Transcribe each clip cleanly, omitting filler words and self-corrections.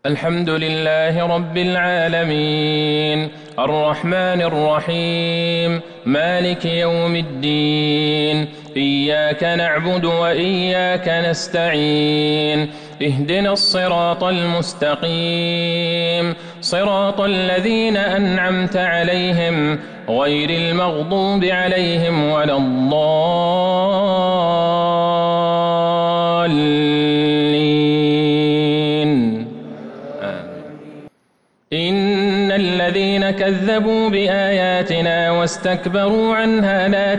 الحمد لله رب العالمين الرحمن الرحيم مالك يوم الدين إياك نعبد وإياك نستعين اهدنا الصراط المستقيم صراط الذين أنعمت عليهم غير المغضوب عليهم ولا الضالين. إن الذين كذبوا بآياتنا واستكبروا عنها لا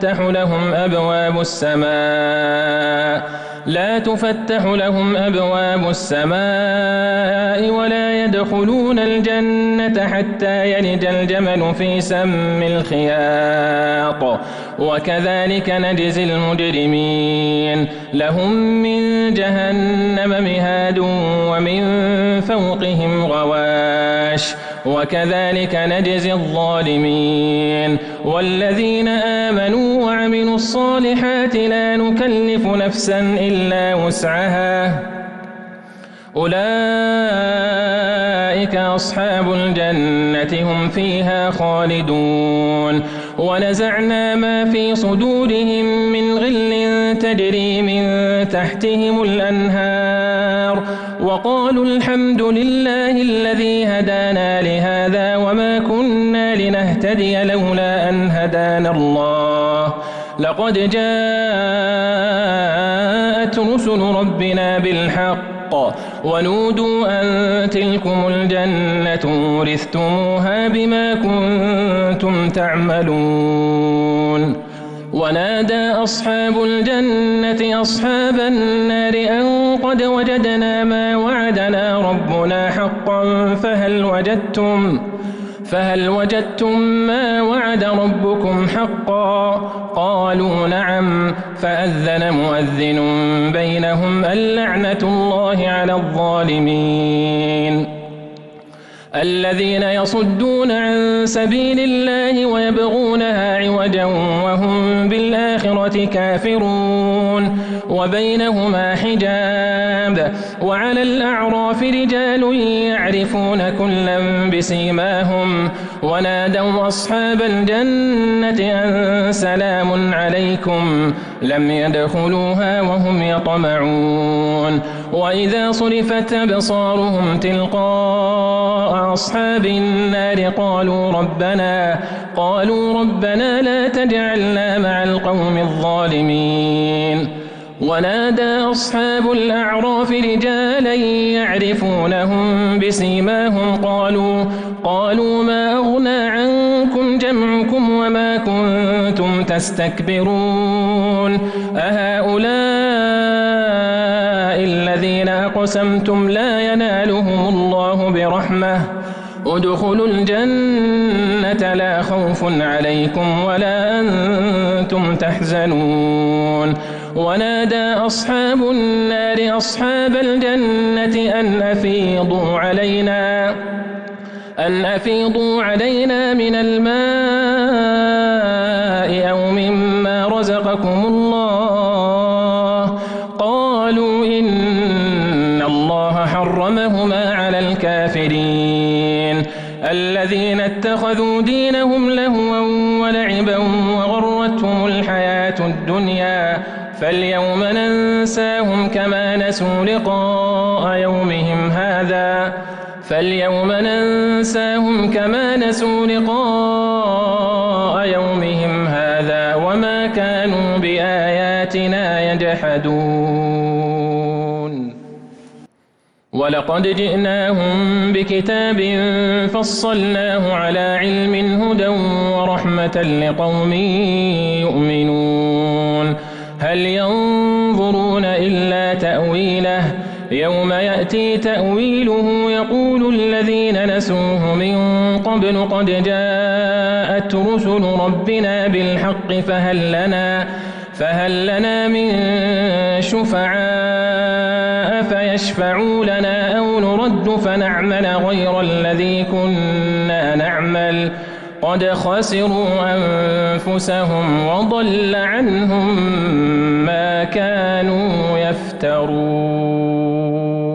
تفتح لهم أبواب السماء ولا يدخلون الجنة حتى يلج الجمل في سم الخياط وكذلك نجزي المجرمين. لهم من جهنم مهاد ومن فوقهم غواش وكذلك نجزي الظالمين. والذين آمنوا وعملوا الصالحات لا نكلف نفسا إلا وسعها أولئك أصحاب الجنة هم فيها خالدون. ونزعنا ما في صدورهم من غل تجري من تحتهم الأنهار وقالوا الحمد لله الذي هدانا لهذا وما كنا لنهتدي لولا أن هدانا الله لقد جاءت رسل ربنا بالحق ونودوا أن تلكم الجنة ورثتموها بما كنتم تعملون. ونادى أصحاب الجنة أصحاب النار أن قد وجدنا ما وعدنا ربنا حقا فهل وجدتم ما وعد ربكم حقا؟ قالوا نعم. فأذن مؤذن بينهم اللعنة الله على الظالمين. الذين يصدون عن سبيل الله ويبغونها عوجا وهم بالآخرة كافرون وبينهما حجاب. وعلى الأعراف رجال يعرفون كلا بسيماهم ونادوا أصحاب الجنة أن سلام عليكم لم يدخلوها وهم يطمعون. وإذا صرفت أبصارهم تلقاء أصحاب النار قالوا ربنا لا تجعلنا مع القوم الظالمين. ونادى أصحاب الأعراف رجالا يعرفونهم بسيماهم قالوا ما أغنى عنكم جمعكم وما كنتم تستكبرون أهؤلاء الذين أقسمتم لا ينالهم الله برحمة ادخلوا الجنة لا خوف عليكم ولا أنتم تحزنون. ونادى أصحاب النار أصحاب الجنة أن أفيضوا علينا من الماء أو مما رزقكم الله. قالوا إن الله حرمهما على الكافرين الذين اتخذوا دينهم لهوا ولعبا وغرتهم الحياة الدنيا فاليوم ننساهم كما نسوا لقاء يومهم هذا وما كانوا بآياتنا يجحدون. ولقد جئناهم بكتاب فصلناه على علم هدى ورحمة لقوم يؤمنون. هل ينظرون إلا تأويله يوم يأتي تأويله يقول الذين نسوه من قبل قد جاءت رسل ربنا بالحق فهل لنا من شفعاء فيشفعوا لنا أو نرد فنعمل غير الذي كنا نعمل قد خسروا أنفسهم وضل عنهم ما كانوا يفترون.